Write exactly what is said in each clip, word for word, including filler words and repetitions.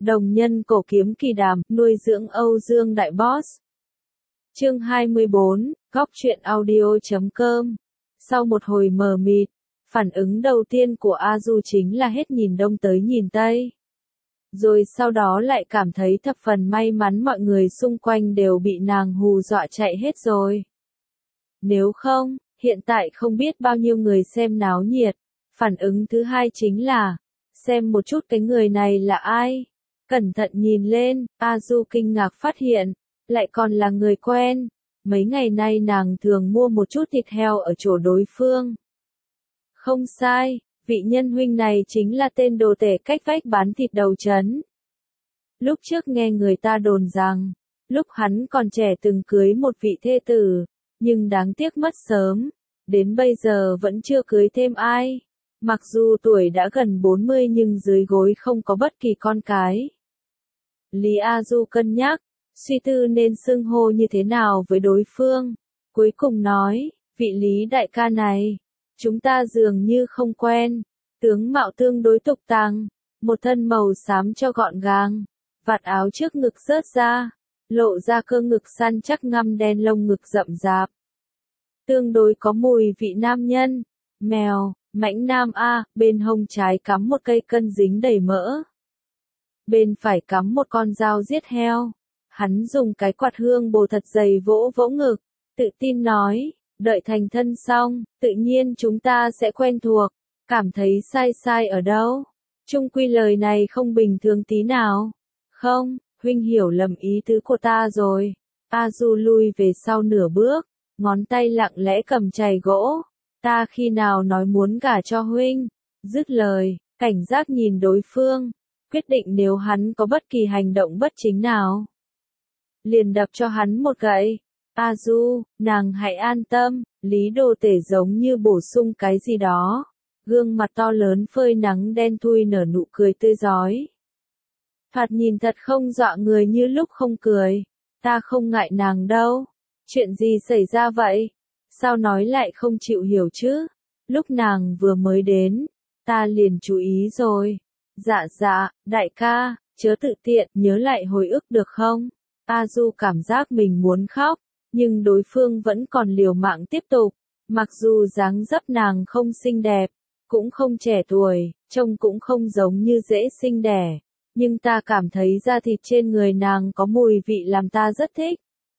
Đồng nhân cổ kiếm kỳ đàm, nuôi dưỡng Âu Dương Đại Boss. Chương hai mươi bốn, góc truyện audio chấm com. Sau một hồi mờ mịt, phản ứng đầu tiên của A Du chính là hết nhìn đông tới nhìn tây. Rồi sau đó lại cảm thấy thập phần may mắn mọi người xung quanh đều bị nàng hù dọa chạy hết rồi. Nếu không, hiện tại không biết bao nhiêu người xem náo nhiệt. Phản ứng thứ hai chính là, xem một chút cái người này là ai. Cẩn thận nhìn lên, A Du kinh ngạc phát hiện, lại còn là người quen. Mấy ngày nay nàng thường mua một chút thịt heo ở chỗ đối phương. Không sai, vị nhân huynh này chính là tên đồ tể cách vách bán thịt đầu trấn. Lúc trước nghe người ta đồn rằng, lúc hắn còn trẻ từng cưới một vị thê tử, nhưng đáng tiếc mất sớm, đến bây giờ vẫn chưa cưới thêm ai. Mặc dù tuổi đã gần bốn mươi nhưng dưới gối không có bất kỳ con cái. Lý A Du cân nhắc, suy tư nên xưng hô như thế nào với đối phương. Cuối cùng nói, vị Lý đại ca này, chúng ta dường như không quen. Tướng mạo tương đối tục tàng, một thân màu xám cho gọn gàng, vạt áo trước ngực rớt ra, lộ ra cơ ngực săn chắc ngăm đen lông ngực rậm rạp. Tương đối có mùi vị nam nhân, mèo, mãnh nam A, bên hông trái cắm một cây cân dính đầy mỡ. Bên phải cắm một con dao giết heo. Hắn dùng cái quạt hương bồ thật dày vỗ vỗ ngực, tự tin nói, đợi thành thân xong, tự nhiên chúng ta sẽ quen thuộc. Cảm thấy sai sai ở đâu? Chung quy lời này không bình thường tí nào. Không, huynh hiểu lầm ý tứ của ta rồi. A Du lui về sau nửa bước, ngón tay lặng lẽ cầm chày gỗ. Ta khi nào nói muốn gả cho huynh? Dứt lời, cảnh giác nhìn đối phương, quyết định nếu hắn có bất kỳ hành động bất chính nào, liền đập cho hắn một gậy. A Du, nàng hãy an tâm, Lý đồ tể giống như bổ sung cái gì đó. Gương mặt to lớn phơi nắng đen thui nở nụ cười tươi rói. Thoạt nhìn thật không dọa người như lúc không cười. Ta không ngại nàng đâu. Chuyện gì xảy ra vậy? Sao nói lại không chịu hiểu chứ? Lúc nàng vừa mới đến, ta liền chú ý rồi. Dạ dạ, đại ca, chớ tự tiện, nhớ lại hồi ức được không? A Du cảm giác mình muốn khóc, nhưng đối phương vẫn còn liều mạng tiếp tục. Mặc dù dáng dấp nàng không xinh đẹp, cũng không trẻ tuổi, trông cũng không giống như dễ sinh đẻ, nhưng ta cảm thấy da thịt trên người nàng có mùi vị làm ta rất thích.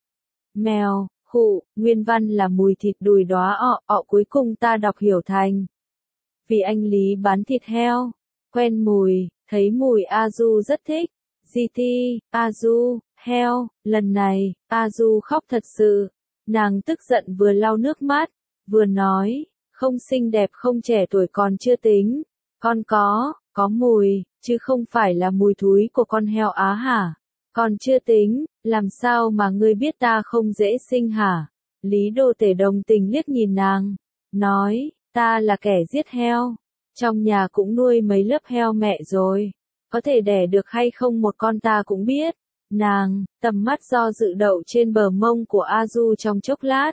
Mèo, khụ, nguyên văn là mùi thịt đùi đóa ọ, ọ cuối cùng ta đọc hiểu thành. Vì anh Lý bán thịt heo, quen mùi, thấy mùi A Du rất thích. giê tê, A Du, heo, lần này, A Du khóc thật sự. Nàng tức giận vừa lau nước mắt, vừa nói, không xinh đẹp không trẻ tuổi còn chưa tính. Con có, có mùi, chứ không phải là mùi thúi của con heo Á hả? Còn chưa tính, làm sao mà ngươi biết ta không dễ sinh hả? Lý đồ tể đồng tình liếc nhìn nàng, nói, ta là kẻ giết heo. Trong nhà cũng nuôi mấy lớp heo mẹ rồi. Có thể đẻ được hay không một con ta cũng biết. Nàng, tầm mắt do dự đậu trên bờ mông của A Du trong chốc lát.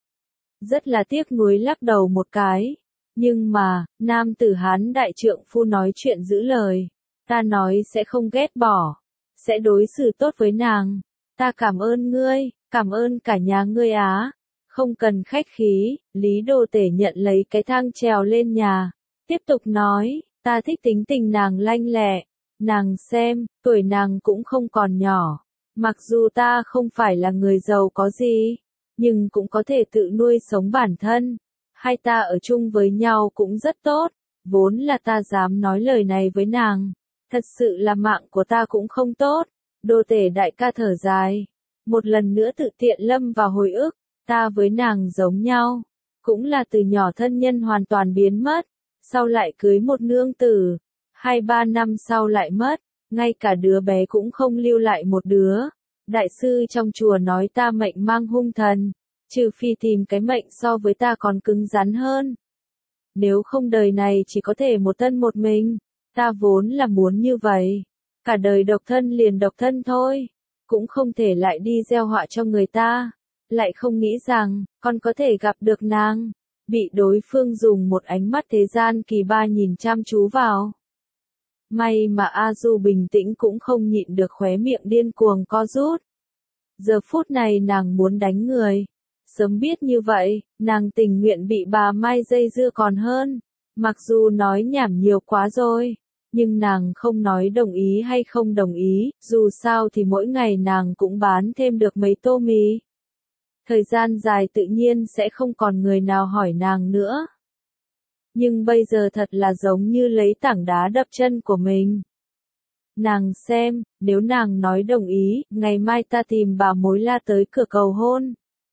Rất là tiếc nuối lắc đầu một cái. Nhưng mà, nam tử Hán đại trượng phu nói chuyện giữ lời. Ta nói sẽ không ghét bỏ. Sẽ đối xử tốt với nàng. Ta cảm ơn ngươi, cảm ơn cả nhà ngươi Á. Không cần khách khí, Lý đồ tể nhận lấy cái thang trèo lên nhà. Tiếp tục nói, ta thích tính tình nàng lanh lẹ. Nàng xem, tuổi nàng cũng không còn nhỏ. Mặc dù ta không phải là người giàu có gì, nhưng cũng có thể tự nuôi sống bản thân. Hai ta ở chung với nhau cũng rất tốt. Vốn là ta dám nói lời này với nàng. Thật sự là mạng của ta cũng không tốt. Đồ tể đại ca thở dài. Một lần nữa tự tiện lâm vào hồi ức. Ta với nàng giống nhau. Cũng là từ nhỏ thân nhân hoàn toàn biến mất. Sau lại cưới một nương tử. Hai ba năm sau lại mất. Ngay cả đứa bé cũng không lưu lại một đứa. Đại sư trong chùa nói ta mệnh mang hung thần. Trừ phi tìm cái mệnh so với ta còn cứng rắn hơn. Nếu không đời này chỉ có thể một thân một mình. Ta vốn là muốn như vậy. Cả đời độc thân liền độc thân thôi. Cũng không thể lại đi gieo họa cho người ta. Lại không nghĩ rằng, con có thể gặp được nàng. Bị đối phương dùng một ánh mắt thế gian kỳ ba nhìn chăm chú vào. May mà A Du bình tĩnh cũng không nhịn được khóe miệng điên cuồng co rút. Giờ phút này nàng muốn đánh người. Sớm biết như vậy, nàng tình nguyện bị bà Mai dây dưa còn hơn. Mặc dù nói nhảm nhiều quá rồi, nhưng nàng không nói đồng ý hay không đồng ý, dù sao thì mỗi ngày nàng cũng bán thêm được mấy tô mì. Thời gian dài tự nhiên sẽ không còn người nào hỏi nàng nữa. Nhưng bây giờ thật là giống như lấy tảng đá đập chân của mình. Nàng xem, nếu nàng nói đồng ý, ngày mai ta tìm bà mối la tới cửa cầu hôn.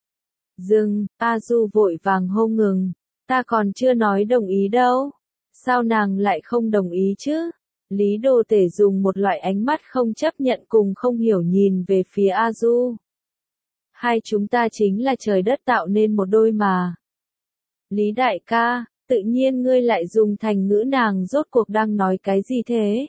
Dừng, A Du vội vàng hô ngừng. Ta còn chưa nói đồng ý đâu. Sao nàng lại không đồng ý chứ? Lý Đồ Tể dùng một loại ánh mắt không chấp nhận cùng không hiểu nhìn về phía A Du. Hai chúng ta chính là trời đất tạo nên một đôi mà. Lý đại ca, tự nhiên ngươi lại dùng thành ngữ nàng rốt cuộc đang nói cái gì thế?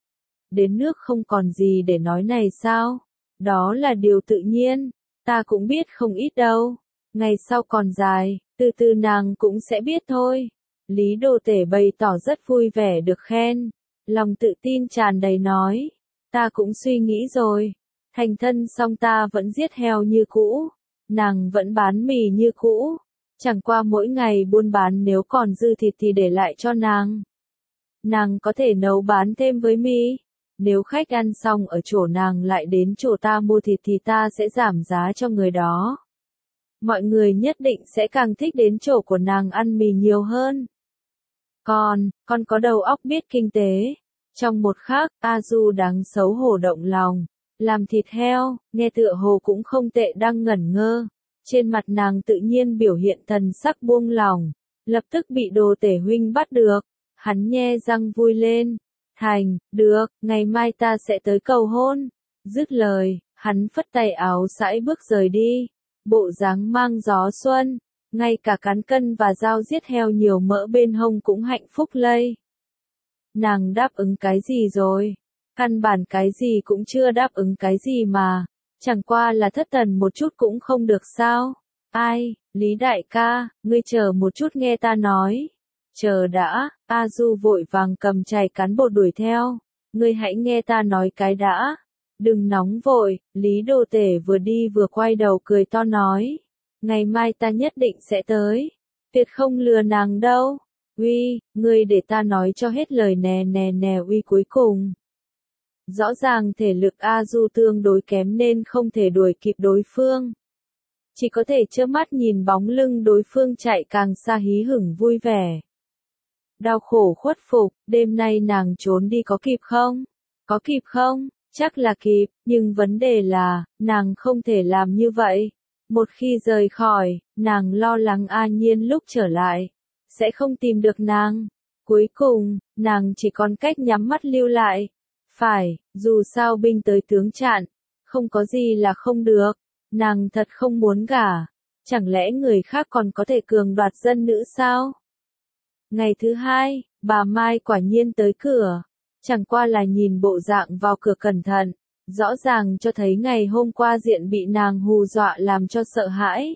Đến nước không còn gì để nói này sao? Đó là điều tự nhiên, ta cũng biết không ít đâu. Ngày sau còn dài, từ từ nàng cũng sẽ biết thôi. Lý Đồ Tể bày tỏ rất vui vẻ được khen. Lòng tự tin tràn đầy nói. Ta cũng suy nghĩ rồi. Thành thân xong ta vẫn giết heo như cũ. Nàng vẫn bán mì như cũ. Chẳng qua mỗi ngày buôn bán nếu còn dư thịt thì để lại cho nàng. Nàng có thể nấu bán thêm với mì. Nếu khách ăn xong ở chỗ nàng lại đến chỗ ta mua thịt thì ta sẽ giảm giá cho người đó. Mọi người nhất định sẽ càng thích đến chỗ của nàng ăn mì nhiều hơn. Còn, con có đầu óc biết kinh tế. Trong một khắc, A Du đáng xấu hổ động lòng. Làm thịt heo, nghe tựa hồ cũng không tệ đang ngẩn ngơ. Trên mặt nàng tự nhiên biểu hiện thần sắc buông lòng. Lập tức bị Đồ Tể huynh bắt được. Hắn nhe răng vui lên. Thành, được, ngày mai ta sẽ tới cầu hôn. Dứt lời, hắn phất tay áo sải bước rời đi. Bộ dáng mang gió xuân. Ngay cả cán cân và dao giết heo nhiều mỡ bên hông cũng hạnh phúc lây. Nàng đáp ứng cái gì rồi? Căn bản cái gì cũng chưa đáp ứng cái gì mà. Chẳng qua là thất thần một chút cũng không được sao? Ai, Lý đại ca, ngươi chờ một chút nghe ta nói. Chờ đã, A Du vội vàng cầm chày cán bột đuổi theo. Ngươi hãy nghe ta nói cái đã. Đừng nóng vội, Lý Đồ Tể vừa đi vừa quay đầu cười to nói. Ngày mai ta nhất định sẽ tới. Tuyệt không lừa nàng đâu. Uy, ngươi để ta nói cho hết lời nè nè nè uy cuối cùng. Rõ ràng thể lực A Du tương đối kém nên không thể đuổi kịp đối phương. Chỉ có thể trơ mắt nhìn bóng lưng đối phương chạy càng xa hí hửng vui vẻ. Đau khổ khuất phục, đêm nay nàng trốn đi có kịp không? Có kịp không? Chắc là kịp, nhưng vấn đề là, nàng không thể làm như vậy. Một khi rời khỏi, nàng lo lắng A Nhiên lúc trở lại, sẽ không tìm được nàng. Cuối cùng, nàng chỉ còn cách nhắm mắt lưu lại. Phải, dù sao binh tới tướng chặn, không có gì là không được. Nàng thật không muốn gả. Chẳng lẽ người khác còn có thể cường đoạt dân nữ sao? Ngày thứ hai, bà Mai quả nhiên tới cửa. Chẳng qua là nhìn bộ dạng vào cửa cẩn thận. Rõ ràng cho thấy ngày hôm qua diện bị nàng hù dọa làm cho sợ hãi.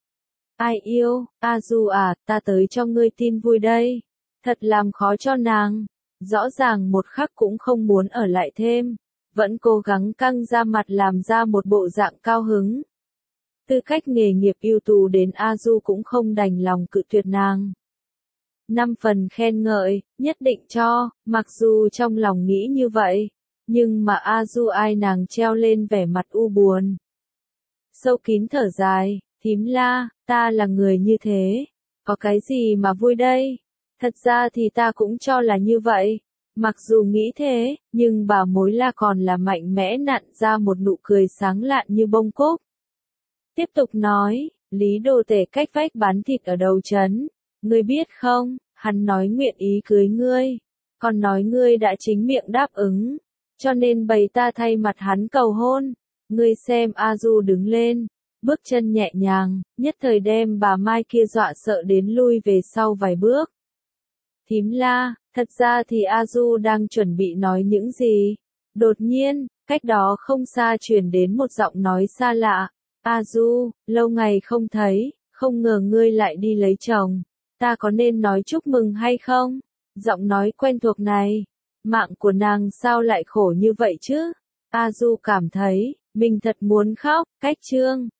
Ai yêu, A Du à, ta tới cho ngươi tin vui đây. Thật làm khó cho nàng. Rõ ràng một khắc cũng không muốn ở lại thêm. Vẫn cố gắng căng ra mặt làm ra một bộ dạng cao hứng. Tư cách nghề nghiệp ưu tú đến A Du cũng không đành lòng cự tuyệt nàng. Năm phần khen ngợi, nhất định cho, mặc dù trong lòng nghĩ như vậy. Nhưng mà A Du ai nàng treo lên vẻ mặt u buồn. Sâu kín thở dài, thím la, ta là người như thế. Có cái gì mà vui đây? Thật ra thì ta cũng cho là như vậy. Mặc dù nghĩ thế, nhưng bà mối la còn là mạnh mẽ nặn ra một nụ cười sáng lạn như bông cúc. Tiếp tục nói, Lý Đồ Tể cách vách bán thịt ở đầu trấn. Ngươi biết không, hắn nói nguyện ý cưới ngươi. Còn nói ngươi đã chính miệng đáp ứng. Cho nên bày ta thay mặt hắn cầu hôn. Ngươi xem A Du đứng lên, bước chân nhẹ nhàng, nhất thời đem bà Mai kia dọa sợ đến lui về sau vài bước. Thím la, thật ra thì A Du đang chuẩn bị nói những gì. Đột nhiên, cách đó không xa truyền đến một giọng nói xa lạ. A Du, lâu ngày không thấy, không ngờ ngươi lại đi lấy chồng. Ta có nên nói chúc mừng hay không? Giọng nói quen thuộc này, Mạng của nàng sao lại khổ như vậy chứ? A Du cảm thấy, mình thật muốn khóc, cách Trương